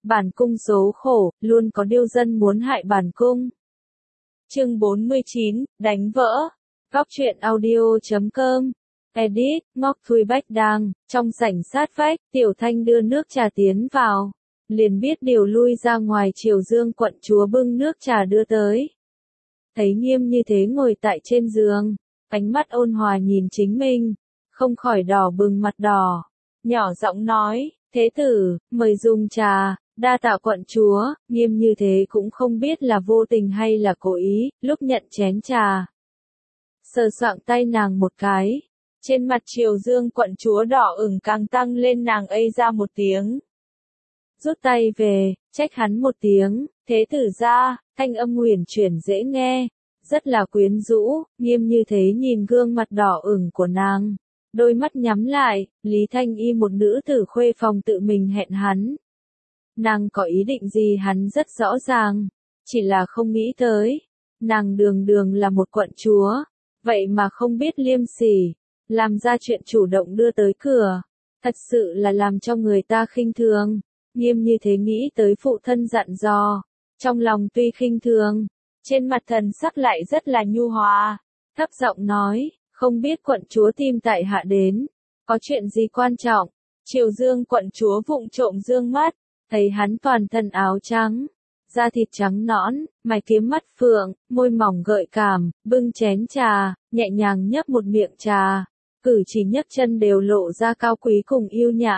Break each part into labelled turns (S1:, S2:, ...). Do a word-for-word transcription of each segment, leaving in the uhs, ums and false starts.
S1: Bản cung số khổ, luôn có điêu dân muốn hại bản cung. Chương bốn mươi chín, đánh vỡ. Góc truyện audio chấm com. Edit, Ngọc Thui Bách Đang, trong sảnh sát vách, Tiểu Thanh đưa nước trà tiến vào. Liền biết điều lui ra ngoài. Triều Dương quận chúa bưng nước trà đưa tới. Thấy Nghiêm như thế ngồi tại trên giường, ánh mắt ôn hòa nhìn chính mình, không khỏi đỏ bừng mặt đỏ. Nhỏ giọng nói, thế tử, mời dùng trà. Đa tạ quận chúa. Nghiêm như thế cũng không biết là vô tình hay là cố ý, lúc nhận chén trà. Sờ soạng tay nàng một cái. Trên mặt Triều Dương quận chúa đỏ ửng càng tăng lên, nàng ây ra một tiếng. Rút tay về, trách hắn một tiếng, thế tử ra, thanh âm huyền chuyển dễ nghe, rất là quyến rũ. Nghiêm như thế nhìn gương mặt đỏ ửng của nàng, đôi mắt nhắm lại. Lý Thanh Y một nữ tử khuê phòng tự mình hẹn hắn. Nàng có ý định gì hắn rất rõ ràng, chỉ là không nghĩ tới. Nàng đường đường là một quận chúa, vậy mà không biết liêm sỉ, làm ra chuyện chủ động đưa tới cửa, thật sự là làm cho người ta khinh thường. Nghiêm như thế nghĩ tới phụ thân dặn dò, trong lòng tuy khinh thường, trên mặt thần sắc lại rất là nhu hòa, thấp giọng nói, không biết quận chúa tìm tại hạ đến, có chuyện gì quan trọng. Triều Dương quận chúa vụng trộm dương mắt, thấy hắn toàn thân áo trắng, da thịt trắng nõn, mày kiếm mắt phượng, môi mỏng gợi cảm, bưng chén trà, nhẹ nhàng nhấp một miệng trà, cử chỉ nhấc chân đều lộ ra cao quý cùng yêu nhã.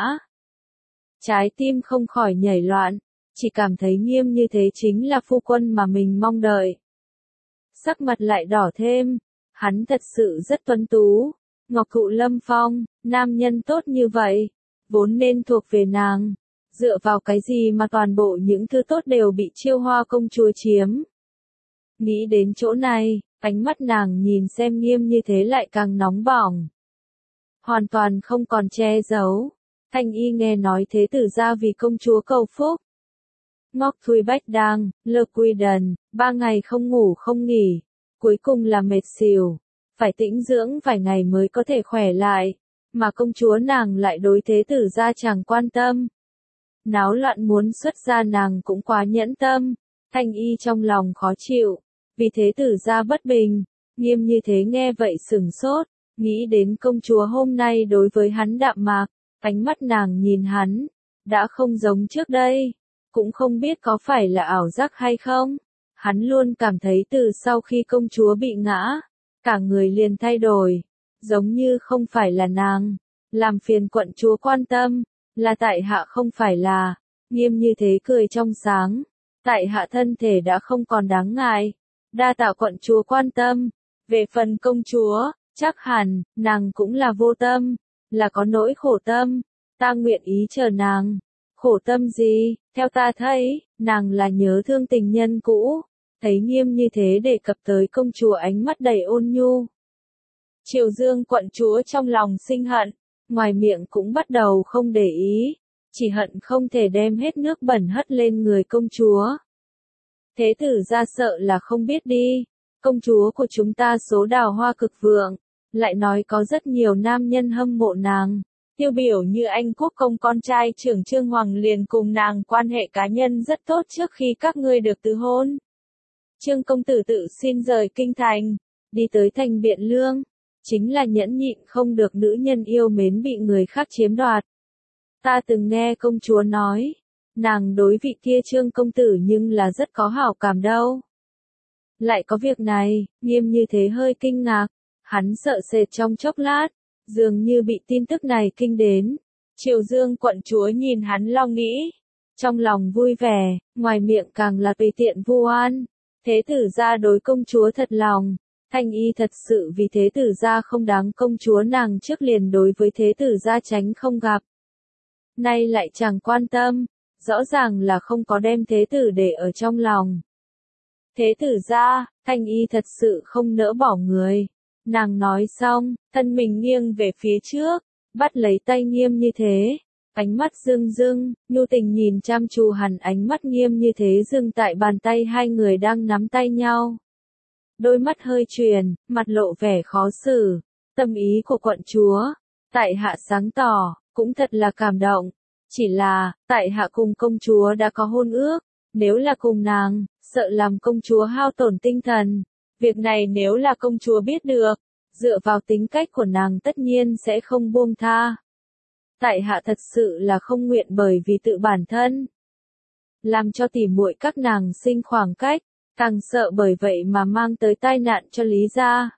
S1: Trái tim không khỏi nhảy loạn, chỉ cảm thấy Nghiêm như thế chính là phu quân mà mình mong đợi. Sắc mặt lại đỏ thêm, hắn thật sự rất tuấn tú, ngọc thụ lâm phong, nam nhân tốt như vậy, vốn nên thuộc về nàng. Dựa vào cái gì mà toàn bộ những thứ tốt đều bị Chiêu Hoa công chúa chiếm? Nghĩ đến chỗ này, ánh mắt nàng nhìn xem Nghiêm như thế lại càng nóng bỏng. Hoàn toàn không còn che giấu. Thanh Y nghe nói thế tử ra vì công chúa cầu phúc. Ngọc Thui Bách Đang, Lơ Quy Đần, ba ngày không ngủ không nghỉ, cuối cùng là mệt xỉu, phải tĩnh dưỡng vài ngày mới có thể khỏe lại, mà công chúa nàng lại đối thế tử ra chẳng quan tâm. Náo loạn muốn xuất gia nàng cũng quá nhẫn tâm. Thanh Y trong lòng khó chịu, vì thế tử ra bất bình. Nghiêm như thế nghe vậy sửng sốt, nghĩ đến công chúa hôm nay đối với hắn đạm mạc, ánh mắt nàng nhìn hắn, đã không giống trước đây, cũng không biết có phải là ảo giác hay không. Hắn luôn cảm thấy từ sau khi công chúa bị ngã, cả người liền thay đổi, giống như không phải là nàng, làm phiền quận chúa quan tâm. Là tại hạ không phải là. Nghiêm như thế cười trong sáng, tại hạ thân thể đã không còn đáng ngại, đa tạ quận chúa quan tâm. Về phần công chúa, chắc hẳn, nàng cũng là vô tâm, là có nỗi khổ tâm, ta nguyện ý chờ nàng. Khổ tâm gì, theo ta thấy, nàng là nhớ thương tình nhân cũ. Thấy Nghiêm như thế đề cập tới công chúa ánh mắt đầy ôn nhu. Triều Dương quận chúa trong lòng sinh hận, ngoài miệng cũng bắt đầu không để ý, chỉ hận không thể đem hết nước bẩn hất lên người công chúa. Thế tử ra sợ là không biết đi, công chúa của chúng ta số đào hoa cực vượng, lại nói có rất nhiều nam nhân hâm mộ nàng, tiêu biểu như anh quốc công con trai trưởng Trương Hoàng liền cùng nàng quan hệ cá nhân rất tốt trước khi các ngươi được từ hôn. Trương công tử tự xin rời kinh thành, đi tới thành Biện Lương. Chính là nhẫn nhịn không được nữ nhân yêu mến bị người khác chiếm đoạt. Ta từng nghe công chúa nói, nàng đối vị kia Trương công tử nhưng là rất có hảo cảm đâu. Lại có việc này. Nghiêm như thế hơi kinh ngạc, hắn sợ sệt trong chốc lát, dường như bị tin tức này kinh đến. Triều Dương quận chúa nhìn hắn lo nghĩ, trong lòng vui vẻ, ngoài miệng càng là tùy tiện vu oan. Thế tử ra đối công chúa thật lòng. Thanh Y thật sự vì thế tử gia không đáng công chúa nàng trước liền đối với thế tử gia tránh không gặp. Nay lại chẳng quan tâm, rõ ràng là không có đem thế tử để ở trong lòng. Thế tử gia, Thanh Y thật sự không nỡ bỏ người. Nàng nói xong, thân mình nghiêng về phía trước, bắt lấy tay Nghiêm như thế. Ánh mắt rưng rưng, nhu tình nhìn chăm chú hẳn ánh mắt Nghiêm như thế dừng tại bàn tay hai người đang nắm tay nhau. Đôi mắt hơi chuyển, mặt lộ vẻ khó xử. Tâm ý của quận chúa, tại hạ sáng tỏ, cũng thật là cảm động. Chỉ là, tại hạ cùng công chúa đã có hôn ước, nếu là cùng nàng, sợ làm công chúa hao tổn tinh thần. Việc này nếu là công chúa biết được, dựa vào tính cách của nàng tất nhiên sẽ không buông tha. Tại hạ thật sự là không nguyện bởi vì tự bản thân, làm cho tỉ muội các nàng sinh khoảng cách, càng sợ bởi vậy mà mang tới tai nạn cho Lý gia.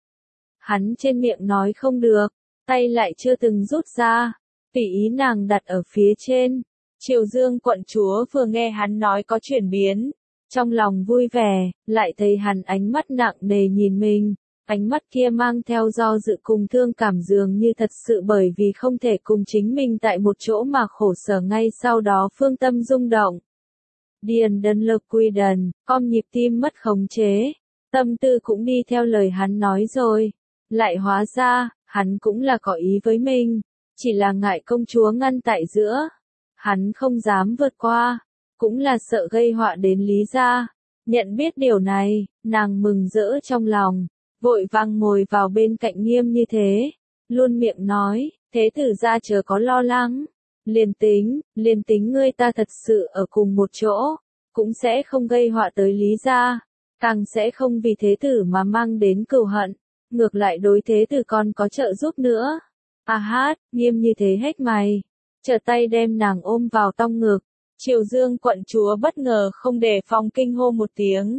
S1: Hắn trên miệng nói không được, tay lại chưa từng rút ra, tùy ý nàng đặt ở phía trên. Triều Dương quận chúa vừa nghe hắn nói có chuyển biến, trong lòng vui vẻ, lại thấy hắn ánh mắt nặng nề nhìn mình, ánh mắt kia mang theo do dự cùng thương cảm dường như thật sự bởi vì không thể cùng chính mình tại một chỗ mà khổ sở. Ngay sau đó phương tâm rung động. Điền đơn lực quy đần, com nhịp tim mất khống chế, tâm tư cũng đi theo lời hắn nói rồi, lại hóa ra, hắn cũng là có ý với mình, chỉ là ngại công chúa ngăn tại giữa, hắn không dám vượt qua, cũng là sợ gây họa đến Lý gia. Nhận biết điều này, nàng mừng rỡ trong lòng, vội vàng ngồi vào bên cạnh Nghiêm Như Thế, luôn miệng nói, thế tử gia chớ có lo lắng, liền tính, liền tính ngươi ta thật sự ở cùng một chỗ, cũng sẽ không gây họa tới Lý gia, càng sẽ không vì thế tử mà mang đến cừu hận, ngược lại đối thế tử còn có trợ giúp nữa. A hát, Nghiêm Như Thế hết mày, trở tay đem nàng ôm vào trong ngực. Triều Dương quận chúa bất ngờ không đề phòng kinh hô một tiếng.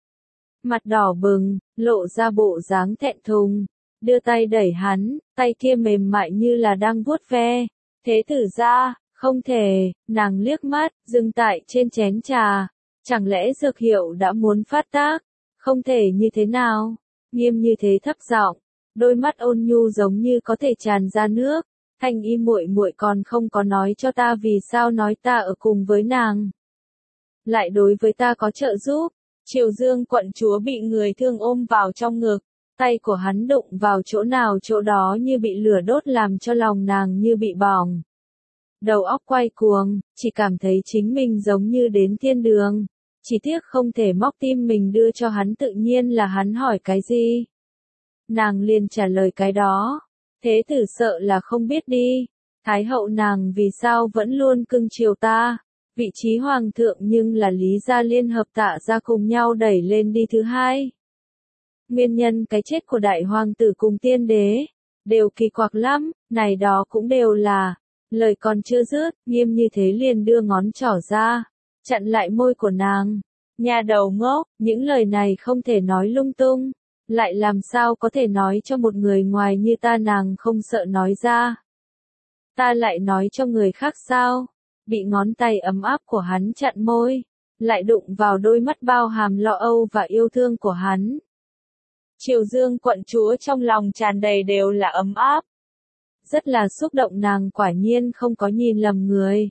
S1: Mặt đỏ bừng, lộ ra bộ dáng thẹn thùng, đưa tay đẩy hắn, tay kia mềm mại như là đang vuốt ve. Thế tử gia, không thể, nàng liếc mắt, dừng tại trên chén trà. Chẳng lẽ dược hiệu đã muốn phát tác? Không thể như thế nào? Nghiêm Như Thế thấp giọng, đôi mắt ôn nhu giống như có thể tràn ra nước. Thanh Y muội muội còn không có nói cho ta vì sao nói ta ở cùng với nàng, lại đối với ta có trợ giúp. Triều Dương quận chúa bị người thương ôm vào trong ngực, tay của hắn đụng vào chỗ nào chỗ đó như bị lửa đốt làm cho lòng nàng như bị bỏng. Đầu óc quay cuồng, chỉ cảm thấy chính mình giống như đến thiên đường, chỉ tiếc không thể móc tim mình đưa cho hắn. Tự nhiên là hắn hỏi cái gì, nàng liền trả lời cái đó. Thế tử sợ là không biết đi, Thái hậu nàng vì sao vẫn luôn cưng chiều ta, vị trí hoàng thượng nhưng là Lý gia liên hợp Tạ gia cùng nhau đẩy lên đi thứ hai. Nguyên nhân cái chết của đại hoàng tử cùng tiên đế, đều kỳ quặc lắm, này đó cũng đều là, lời còn chưa dứt, Nghiêm Như Thế liền đưa ngón trỏ ra, chặn lại môi của nàng. Nhà đầu ngốc, những lời này không thể nói lung tung. Lại làm sao có thể nói cho một người ngoài như ta, nàng không sợ nói ra. Ta lại nói cho người khác sao? Bị ngón tay ấm áp của hắn chặn môi, lại đụng vào đôi mắt bao hàm lo âu và yêu thương của hắn. Triều Dương quận chúa trong lòng tràn đầy đều là ấm áp. Rất là xúc động, nàng quả nhiên không có nhìn lầm người.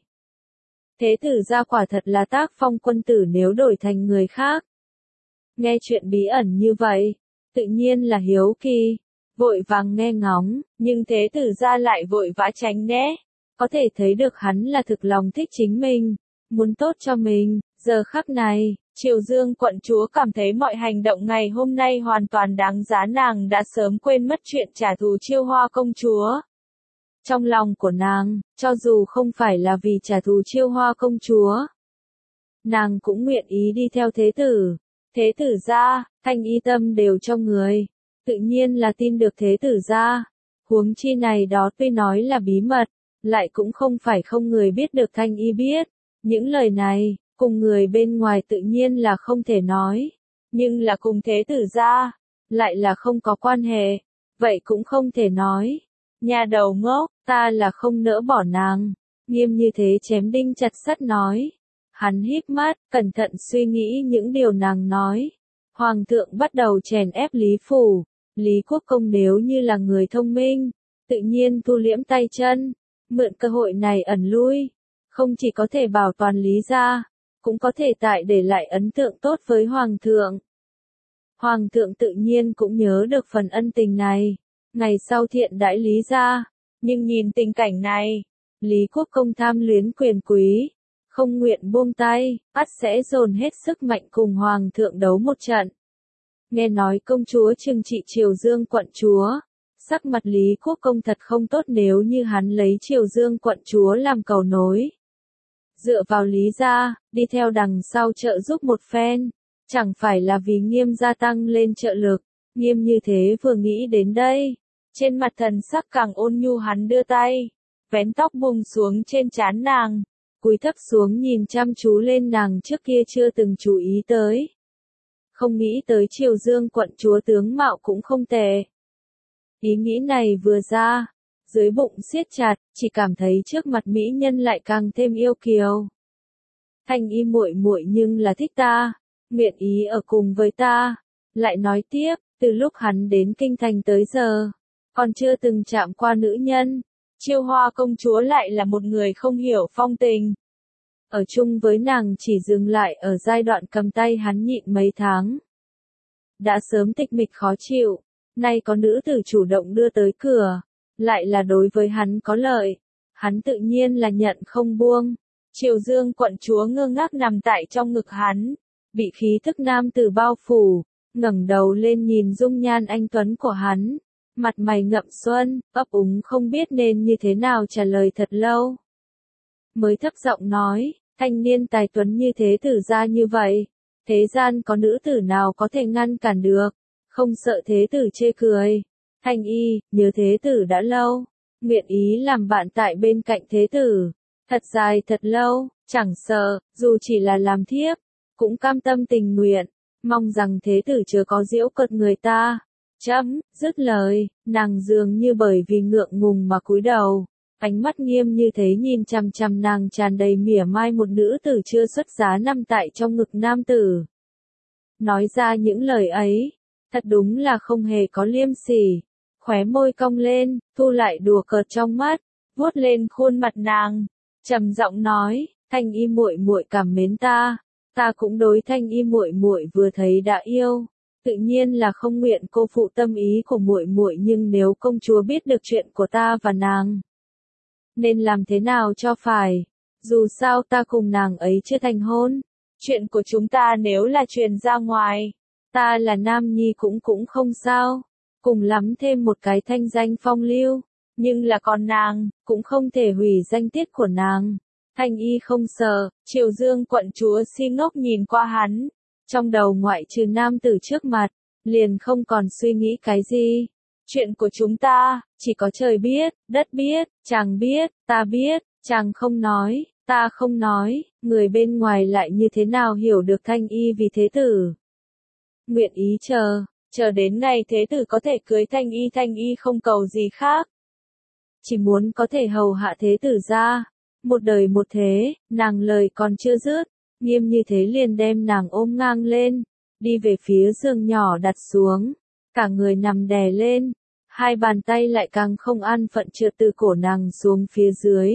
S1: Thế tử gia quả thật là tác phong quân tử nếu đổi thành người khác. Nghe chuyện bí ẩn như vậy, tự nhiên là hiếu kỳ, vội vàng nghe ngóng, nhưng thế tử gia lại vội vã tránh né. Có thể thấy được hắn là thực lòng thích chính mình, muốn tốt cho mình. Giờ khắc này, Triều Dương quận chúa cảm thấy mọi hành động ngày hôm nay hoàn toàn đáng giá. Nàng đã sớm quên mất chuyện trả thù Chiêu Hoa công chúa. Trong lòng của nàng, cho dù không phải là vì trả thù Chiêu Hoa công chúa, nàng cũng nguyện ý đi theo thế tử. Thế tử gia, Thanh Y tâm đều trong người, tự nhiên là tin được thế tử gia. Huống chi này đó tuy nói là bí mật, lại cũng không phải không người biết được. Thanh Y biết, những lời này, cùng người bên ngoài tự nhiên là không thể nói, nhưng là cùng thế tử gia, lại là không có quan hệ, vậy cũng không thể nói. Nhà đầu ngốc, ta là không nỡ bỏ nàng. Nghiêm Như Thế chém đinh chặt sắt nói. Hắn híp mắt, cẩn thận suy nghĩ những điều nàng nói. Hoàng thượng bắt đầu chèn ép Lý Phủ. Lý Quốc Công nếu như là người thông minh, tự nhiên thu liễm tay chân, mượn cơ hội này ẩn lui. Không chỉ có thể bảo toàn Lý gia, cũng có thể tại để lại ấn tượng tốt với Hoàng thượng. Hoàng thượng tự nhiên cũng nhớ được phần ân tình này, ngày sau thiện đãi Lý gia. Nhưng nhìn tình cảnh này, Lý Quốc Công tham luyến quyền quý, không nguyện buông tay, ắt sẽ dồn hết sức mạnh cùng Hoàng thượng đấu một trận. Nghe nói công chúa trừng trị Triều Dương quận chúa, Sắc mặt Lý Quốc Công thật không tốt nếu như hắn lấy Triều Dương quận chúa làm cầu nối. Dựa vào Lý gia, đi theo đằng sau trợ giúp một phen, chẳng phải là vì Nghiêm gia tăng lên trợ lực. Nghiêm như thế vừa nghĩ đến đây, trên mặt thần sắc càng ôn nhu, hắn đưa tay, vén tóc buông xuống trên trán nàng, cúi thấp xuống nhìn chăm chú lên nàng trước kia chưa từng chú ý tới. Không nghĩ tới Triều Dương quận chúa tướng mạo cũng không tệ. Ý nghĩ này vừa ra, dưới bụng siết chặt, chỉ cảm thấy trước mặt mỹ nhân lại càng thêm yêu kiều. Thanh Y muội muội nhưng là thích ta, nguyện ý ở cùng với ta. Lại nói tiếp, từ lúc hắn đến kinh thành tới giờ, còn chưa từng chạm qua nữ nhân. Chiêu Hoa công chúa lại là một người không hiểu phong tình. Ở chung với nàng chỉ dừng lại ở giai đoạn cầm tay hắn nhịn mấy tháng. Đã sớm tịch mịch khó chịu, nay có nữ tử chủ động đưa tới cửa, lại là đối với hắn có lợi. Hắn tự nhiên là nhận không buông. Triều Dương quận chúa ngơ ngác nằm tại trong ngực hắn, bị khí thức nam tử bao phủ, ngẩng đầu lên nhìn dung nhan anh tuấn của hắn, mặt mày ngậm xuân, ấp úng không biết nên như thế nào trả lời thật lâu. Mới thấp giọng nói, thanh niên tài tuấn như thế tử ra như vậy, thế gian có nữ tử nào có thể ngăn cản được, không sợ thế tử chê cười. Thanh Y, nhớ thế tử đã lâu, nguyện ý làm bạn tại bên cạnh thế tử, thật dài thật lâu, chẳng sợ, dù chỉ là làm thiếp, cũng cam tâm tình nguyện, mong rằng thế tử chớ có giễu cợt người ta. Chấm, dứt lời, nàng dường như bởi vì ngượng ngùng mà cúi đầu, ánh mắt nghiêm như thế nhìn chằm chằm nàng tràn đầy mỉa mai một nữ tử chưa xuất giá nằm tại trong ngực nam tử. Nói ra những lời ấy, thật đúng là không hề có liêm sỉ, khóe môi cong lên, thu lại đùa cợt trong mắt, vuốt lên khuôn mặt nàng, trầm giọng nói, Thanh Y muội muội cảm mến ta, ta cũng đối Thanh Y muội muội vừa thấy đã yêu. Tự nhiên là không nguyện cô phụ tâm ý của muội muội, nhưng nếu công chúa biết được chuyện của ta và nàng, nên làm thế nào cho phải? Dù sao ta cùng nàng ấy chưa thành hôn, chuyện của chúng ta nếu là truyền ra ngoài, ta là nam nhi cũng cũng không sao, cùng lắm thêm một cái thanh danh phong lưu, nhưng là còn nàng, cũng không thể hủy danh tiết của nàng. Thanh Y không sợ. Triều Dương quận chúa si ngốc nhìn qua hắn. Trong đầu ngoại trừ nam tử trước mặt, liền không còn suy nghĩ cái gì. Chuyện của chúng ta, chỉ có trời biết, đất biết, chàng biết, ta biết, chàng không nói, ta không nói, người bên ngoài lại như thế nào hiểu được Thanh Y vì thế tử. Nguyện ý chờ, chờ đến ngày thế tử có thể cưới Thanh Y, Thanh Y không cầu gì khác. Chỉ muốn có thể hầu hạ thế tử ra, một đời một thế, nàng lời còn chưa dứt. Nghiêm như thế liền đem nàng ôm ngang lên, đi về phía giường nhỏ đặt xuống, cả người nằm đè lên, hai bàn tay lại càng không an phận trượt từ cổ nàng xuống phía dưới.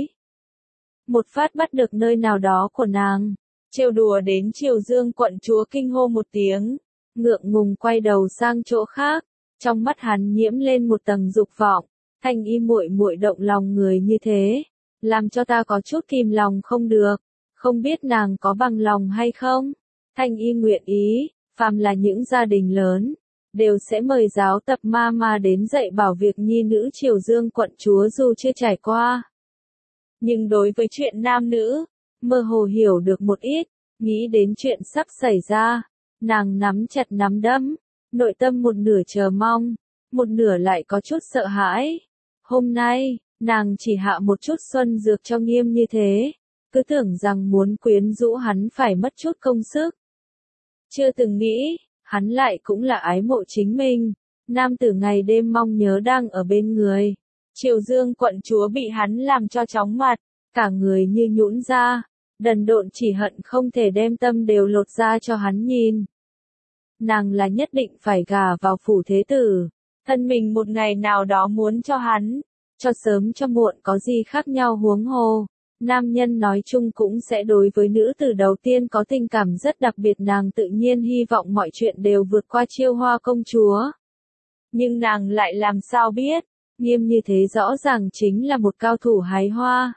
S1: Một phát bắt được nơi nào đó của nàng, trêu đùa đến Triều Dương quận chúa kinh hô một tiếng, ngượng ngùng quay đầu sang chỗ khác, trong mắt hắn nhiễm lên một tầng dục vọng. Thanh Y muội muội động lòng người như thế, làm cho ta có chút kìm lòng không được. Không biết nàng có bằng lòng hay không? Thanh Y nguyện ý, phàm là những gia đình lớn, đều sẽ mời giáo tập ma ma đến dạy bảo việc nhi nữ Triều Dương quận chúa dù chưa trải qua. Nhưng đối với chuyện nam nữ, mơ hồ hiểu được một ít, nghĩ đến chuyện sắp xảy ra, nàng nắm chặt nắm đấm, nội tâm một nửa chờ mong, một nửa lại có chút sợ hãi. Hôm nay, nàng chỉ hạ một chút xuân dược cho Nghiêm như thế. Cứ tưởng rằng muốn quyến rũ hắn phải mất chút công sức. Chưa từng nghĩ, hắn lại cũng là ái mộ chính mình. Nam tử ngày đêm mong nhớ đang ở bên người. Triều Dương quận chúa bị hắn làm cho chóng mặt, cả người như nhũn ra, đần độn chỉ hận không thể đem tâm đều lột ra cho hắn nhìn. Nàng là nhất định phải gả vào phủ thế tử, thân mình một ngày nào đó muốn cho hắn, cho sớm cho muộn có gì khác nhau huống hồ. Nam nhân nói chung cũng sẽ đối với nữ tử đầu tiên có tình cảm rất đặc biệt, nàng tự nhiên hy vọng mọi chuyện đều vượt qua Chiêu Hoa công chúa. Nhưng nàng lại làm sao biết, Nghiêm như thế rõ ràng chính là một cao thủ hái hoa.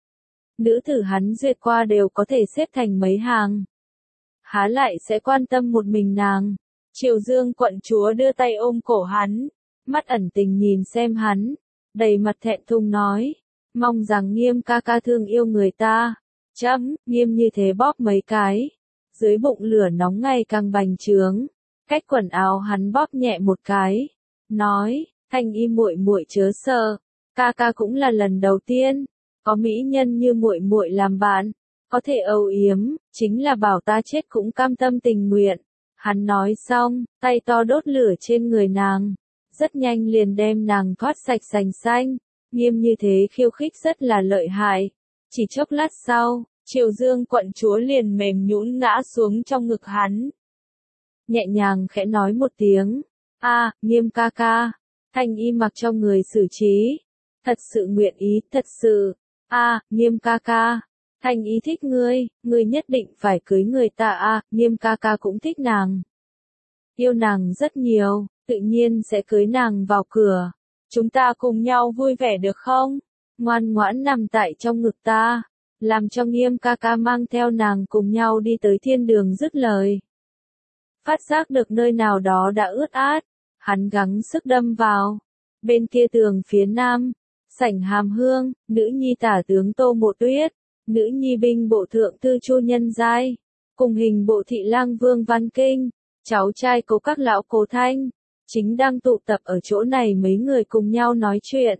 S1: Nữ tử hắn duyệt qua đều có thể xếp thành mấy hàng. Há lại sẽ quan tâm một mình nàng. Triều Dương quận chúa đưa tay ôm cổ hắn, mắt ẩn tình nhìn xem hắn, đầy mặt thẹn thùng nói, mong rằng Nghiêm ca ca thương yêu người ta. Chấm, Nghiêm như thế bóp mấy cái, dưới bụng lửa nóng ngày càng bành trướng, cách quần áo hắn bóp nhẹ một cái, nói, Thanh Y muội muội chớ sợ, ca ca cũng là lần đầu tiên có mỹ nhân như muội muội làm bạn, có thể âu yếm, chính là bảo ta chết cũng cam tâm tình nguyện. Hắn nói xong, tay to đốt lửa trên người nàng, rất nhanh liền đem nàng thoát sạch sành xanh. Nghiêm như thế khiêu khích rất là lợi hại. Chỉ chốc lát sau, Triều Dương quận chúa liền mềm nhũn ngã xuống trong ngực hắn. Nhẹ nhàng khẽ nói một tiếng, a, Nghiêm ca ca. Thanh Y mặc cho người xử trí, thật sự nguyện ý, thật sự. A, Nghiêm ca ca. Thanh Y thích ngươi, ngươi nhất định phải cưới người ta. A, Nghiêm ca ca cũng thích nàng, yêu nàng rất nhiều, tự nhiên sẽ cưới nàng vào cửa. Chúng ta cùng nhau vui vẻ được không? Ngoan ngoãn nằm tại trong ngực ta, làm cho Nghiêm ca ca mang theo nàng cùng nhau đi tới thiên đường. Dứt lời, phát giác được nơi nào đó đã ướt át, hắn gắng sức đâm vào. Bên kia tường phía nam, sảnh Hàm Hương, nữ nhi tả tướng Tô Mộ Tuyết, nữ nhi binh bộ thượng thư Chu Nhân Giai, cùng hình bộ thị lang Vương Văn Kinh, cháu trai Cố các lão Cố Thanh, chính đang tụ tập ở chỗ này. Mấy người cùng nhau nói chuyện.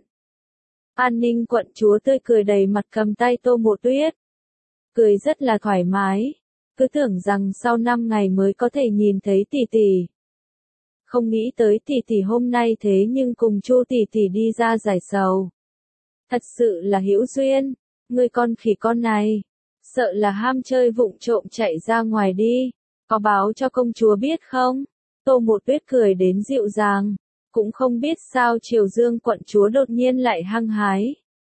S1: An Ninh quận chúa tươi cười đầy mặt cầm tay Tô Mộ Tuyết, cười rất là thoải mái, cứ tưởng rằng sau năm ngày mới có thể nhìn thấy tỷ tỷ. Không nghĩ tới tỷ tỷ hôm nay thế nhưng cùng Chu tỷ tỷ đi ra giải sầu. Thật sự là hữu duyên, người con khỉ con này, sợ là ham chơi vụng trộm chạy ra ngoài đi, có báo cho công chúa biết không? Tô Mộ Tuyết cười đến dịu dàng, cũng không biết sao Triều Dương quận chúa đột nhiên lại hăng hái.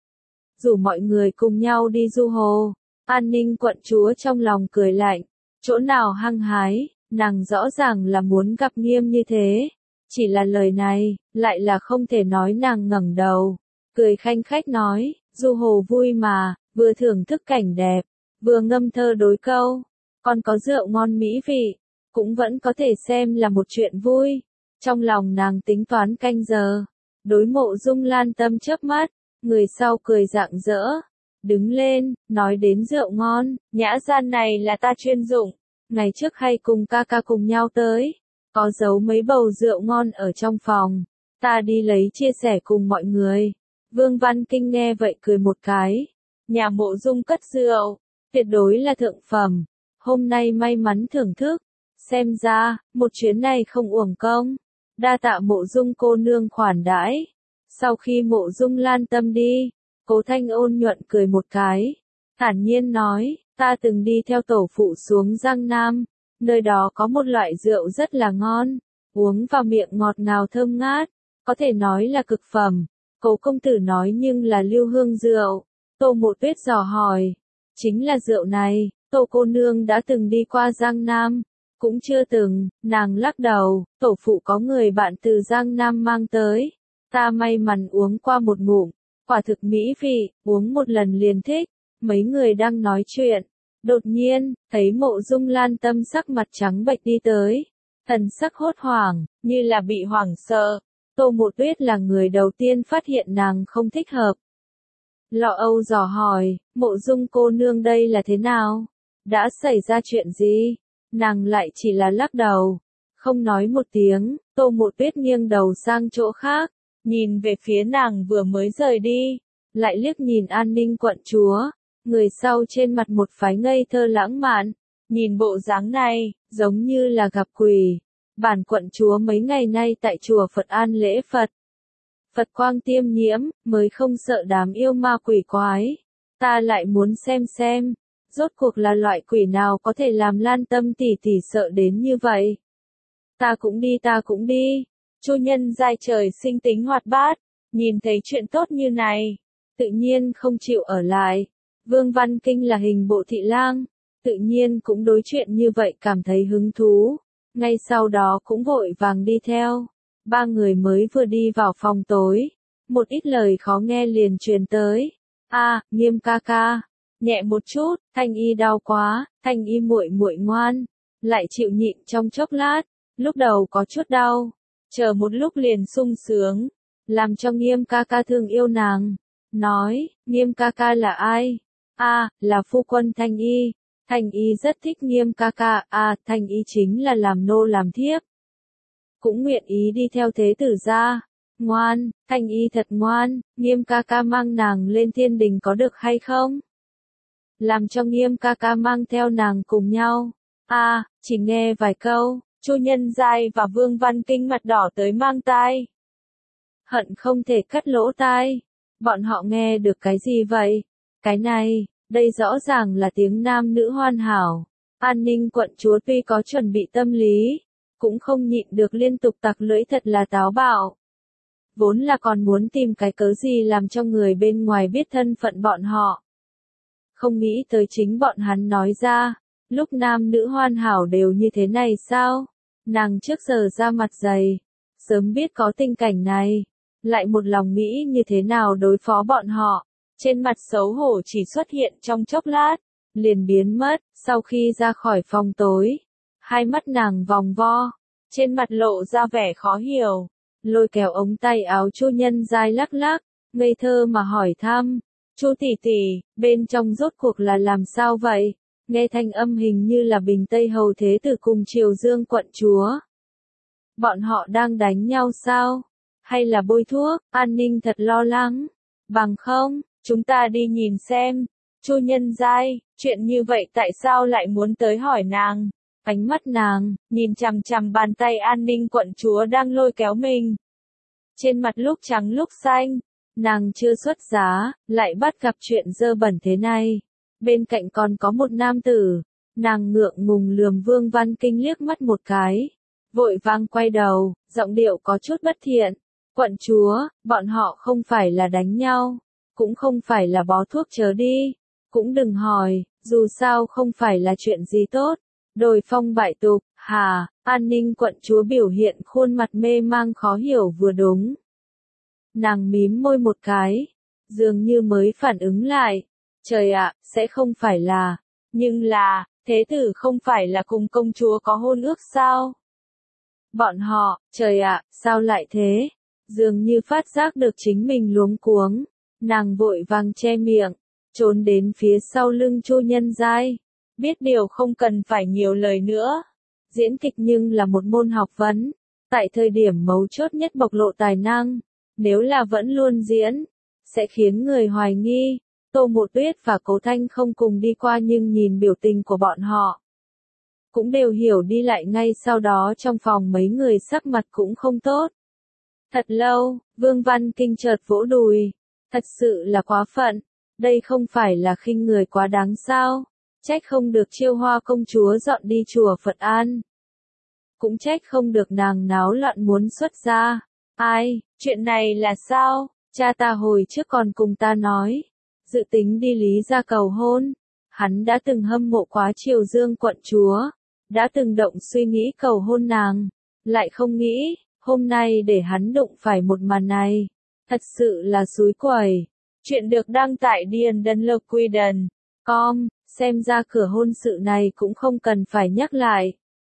S1: Rủ mọi người cùng nhau đi du hồ. An Ninh quận chúa trong lòng cười lạnh, chỗ nào hăng hái, nàng rõ ràng là muốn gặp Nghiêm như thế. Chỉ là lời này, lại là không thể nói. Nàng ngẩng đầu, cười khanh khách nói, du hồ vui mà, vừa thưởng thức cảnh đẹp, vừa ngâm thơ đối câu, còn có rượu ngon mỹ vị, cũng vẫn có thể xem là một chuyện vui. Trong lòng nàng tính toán canh giờ, đối Mộ Dung Lan Tâm chớp mắt, người sau cười rạng rỡ, đứng lên, nói đến rượu ngon, nhã gian này là ta chuyên dụng, ngày trước hay cùng ca ca cùng nhau tới, có giấu mấy bầu rượu ngon ở trong phòng, ta đi lấy chia sẻ cùng mọi người. Vương Văn Kinh nghe vậy cười một cái, nhà Mộ Dung cất rượu, tuyệt đối là thượng phẩm, hôm nay may mắn thưởng thức, xem ra, một chuyến này không uổng công, đa tạ Mộ Dung cô nương khoản đãi. Sau khi Mộ Dung Lan Tâm đi, Cố Thanh ôn nhuận cười một cái, thản nhiên nói, ta từng đi theo tổ phụ xuống Giang Nam, nơi đó có một loại rượu rất là ngon, uống vào miệng ngọt ngào thơm ngát, có thể nói là cực phẩm. Cố công tử nói nhưng là lưu hương rượu. Tô Mộ Tuyết dò hỏi, chính là rượu này. Tô cô nương đã từng đi qua Giang Nam, cũng chưa từng. Nàng lắc đầu, tổ phụ có người bạn từ Giang Nam mang tới, ta may mắn uống qua một ngụm, quả thực mỹ vị, uống một lần liền thích. Mấy người đang nói chuyện, đột nhiên thấy Mộ Dung Lan Tâm sắc mặt trắng bệch đi tới, thần sắc hốt hoảng, như là bị hoảng sợ. Tô Mộ Tuyết là người đầu tiên phát hiện nàng không thích hợp. Lo âu dò hỏi, Mộ Dung cô nương đây là thế nào? Đã xảy ra chuyện gì? Nàng lại chỉ là lắc đầu, không nói một tiếng. Tô Mộ Tuyết nghiêng đầu sang chỗ khác, nhìn về phía nàng vừa mới rời đi, lại liếc nhìn An Ninh quận chúa, người sau trên mặt một phái ngây thơ lãng mạn, nhìn bộ dáng này, giống như là gặp quỷ. Bản quận chúa mấy ngày nay tại chùa Phật An lễ Phật. Phật quang tiêm nhiễm, mới không sợ đám yêu ma quỷ quái. Ta lại muốn xem xem, rốt cuộc là loại quỷ nào có thể làm Lan Tâm tỷ tỷ sợ đến như vậy. Ta cũng đi ta cũng đi. Chu Nhân Giai trời sinh tính hoạt bát, nhìn thấy chuyện tốt như này, tự nhiên không chịu ở lại. Vương Văn Kinh là hình bộ thị lang, tự nhiên cũng đối chuyện như vậy cảm thấy hứng thú. Ngay sau đó cũng vội vàng đi theo. Ba người mới vừa đi vào phòng tối, một ít lời khó nghe liền truyền tới. A, Nghiêm ca ca, nhẹ một chút, Thanh Y đau quá, Thanh Y muội muội ngoan, lại chịu nhịn trong chốc lát, lúc đầu có chút đau, chờ một lúc liền sung sướng, làm cho Nghiêm ca ca thương yêu nàng. Nói, Nghiêm ca ca là ai? A, à, là phu quân Thanh Y. Thanh Y rất thích Nghiêm ca ca, à, Thanh Y chính là làm nô làm thiếp. Cũng nguyện ý đi theo thế tử gia. Ngoan, Thanh Y thật ngoan, Nghiêm ca ca mang nàng lên thiên đình có được hay không? Làm cho Nghiêm ca ca mang theo nàng cùng nhau. A, à, chỉ nghe vài câu, Chu Nhân Giai và Vương Văn Kinh mặt đỏ tới mang tai. Hận không thể cắt lỗ tai. Bọn họ nghe được cái gì vậy? Cái này, đây rõ ràng là tiếng nam nữ hoàn hảo. An Ninh quận chúa tuy có chuẩn bị tâm lý, cũng không nhịn được liên tục tặc lưỡi, thật là táo bạo. Vốn là còn muốn tìm cái cớ gì làm cho người bên ngoài biết thân phận bọn họ. Không nghĩ tới chính bọn hắn nói ra, lúc nam nữ hoàn hảo đều như thế này sao? Nàng trước giờ ra mặt dày, sớm biết có tình cảnh này, lại một lòng nghĩ như thế nào đối phó bọn họ. Trên mặt xấu hổ chỉ xuất hiện trong chốc lát, liền biến mất. Sau khi ra khỏi phòng tối, hai mắt nàng vòng vo, trên mặt lộ ra vẻ khó hiểu, lôi kéo ống tay áo Chu Nhân Giai lắc lắc, ngây thơ mà hỏi thăm, Chu tỷ tỷ, bên trong rốt cuộc là làm sao vậy? Nghe thanh âm hình như là Bình Tây Hầu Thế Tử cùng Triều Dương quận chúa. Bọn họ đang đánh nhau sao? Hay là bôi thuốc? An Ninh thật lo lắng. Bằng không, chúng ta đi nhìn xem. Chu Nhân Giai, chuyện như vậy tại sao lại muốn tới hỏi nàng? Ánh mắt nàng, nhìn chằm chằm bàn tay An Ninh quận chúa đang lôi kéo mình. Trên mặt lúc trắng lúc xanh, nàng chưa xuất giá, lại bắt gặp chuyện dơ bẩn thế này. Bên cạnh còn có một nam tử, nàng ngượng ngùng lườm Vương Văn Kinh liếc mắt một cái. Vội vang quay đầu, giọng điệu có chút bất thiện. Quận chúa, bọn họ không phải là đánh nhau, cũng không phải là bó thuốc chớ đi. Cũng đừng hỏi, dù sao không phải là chuyện gì tốt. Đồi phong bại tục, hà, An Ninh quận chúa biểu hiện khuôn mặt mê mang khó hiểu vừa đúng. Nàng mím môi một cái, dường như mới phản ứng lại. Trời ạ, sẽ không phải là, nhưng là, thế tử không phải là cùng công chúa có hôn ước sao? Bọn họ, trời ạ, sao lại thế? Dường như phát giác được chính mình luống cuống, nàng vội vàng che miệng, trốn đến phía sau lưng Chu Nhân Giai. Biết điều không cần phải nhiều lời nữa. Diễn kịch nhưng là một môn học vấn, tại thời điểm mấu chốt nhất bộc lộ tài năng. Nếu là vẫn luôn diễn, sẽ khiến người hoài nghi. Tô Mộ Tuyết và Cố Thanh không cùng đi qua nhưng nhìn biểu tình của bọn họ, cũng đều hiểu đi lại ngay sau đó trong phòng mấy người sắc mặt cũng không tốt. Thật lâu, Vương Văn Kinh chợt vỗ đùi. Thật sự là quá phận, đây không phải là khinh người quá đáng sao? Trách không được Chiêu Hoa công chúa dọn đi chùa Phật An. Cũng trách không được nàng náo loạn muốn xuất gia. Ai, chuyện này là sao? Cha ta hồi trước còn cùng ta nói, dự tính đi Lý gia cầu hôn. Hắn đã từng hâm mộ quá Triều Dương quận chúa, đã từng động suy nghĩ cầu hôn nàng, lại không nghĩ, hôm nay để hắn đụng phải một màn này. Thật sự là xúi quẩy. Chuyện được đăng tại Điền Đần Lộc Quy Đần. Com, xem ra cửa hôn sự này cũng không cần phải nhắc lại.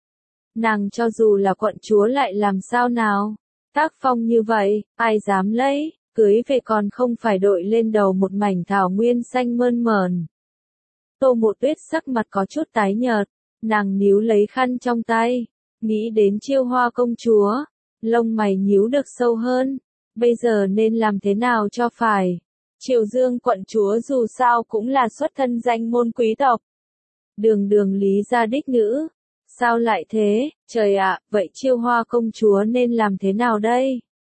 S1: Nàng cho dù là quận chúa lại làm sao nào? Tác phong như vậy, ai dám lấy, cưới về còn không phải đội lên đầu một mảnh thảo nguyên xanh mơn mởn. Tô Mộ Tuyết sắc mặt có chút tái nhợt, nàng níu lấy khăn trong tay, nghĩ đến Chiêu Hoa công chúa, lông mày nhíu được sâu hơn, bây giờ nên làm thế nào cho phải. Triều Dương quận chúa dù sao cũng là xuất thân danh môn quý tộc. Đường đường Lý gia đích nữ. Sao lại thế, trời ạ, vậy Chiêu Hoa công chúa nên làm thế nào đây?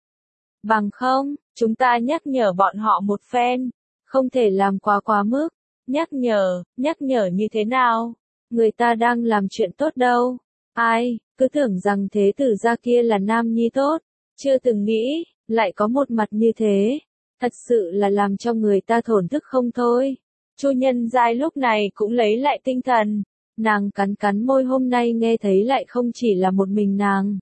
S1: Bằng không, chúng ta nhắc nhở bọn họ một phen, không thể làm quá quá mức. Nhắc nhở, nhắc nhở như thế nào? Người ta đang làm chuyện tốt đâu. Ai, cứ tưởng rằng thế tử gia kia là nam nhi tốt, chưa từng nghĩ, lại có một mặt như thế. Thật sự là làm cho người ta thổn thức không thôi. Chu Nhân Giai lúc này cũng lấy lại tinh thần. Nàng cắn cắn môi, hôm nay nghe thấy lại không chỉ là một mình nàng.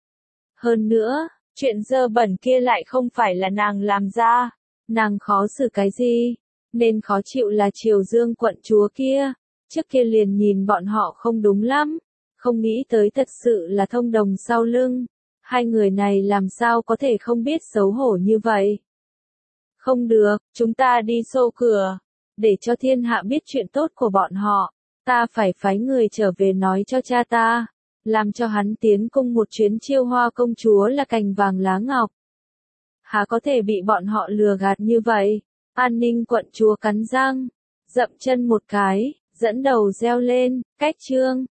S1: Hơn nữa, chuyện dơ bẩn kia lại không phải là nàng làm ra. Nàng khó xử cái gì? Nên khó chịu là Triều Dương quận chúa kia. Trước kia liền nhìn bọn họ không đúng lắm. Không nghĩ tới thật sự là thông đồng sau lưng. Hai người này làm sao có thể không biết xấu hổ như vậy? Không được, chúng ta đi xô cửa. Để cho thiên hạ biết chuyện tốt của bọn họ. Ta phải phái người trở về nói cho cha ta. Làm cho hắn tiến cung một chuyến chiêu hoa công chúa là cành vàng lá ngọc. Há có thể bị bọn họ lừa gạt như vậy? An Ninh quận chúa cắn răng, dậm chân một cái, dẫn đầu reo lên, cách chương.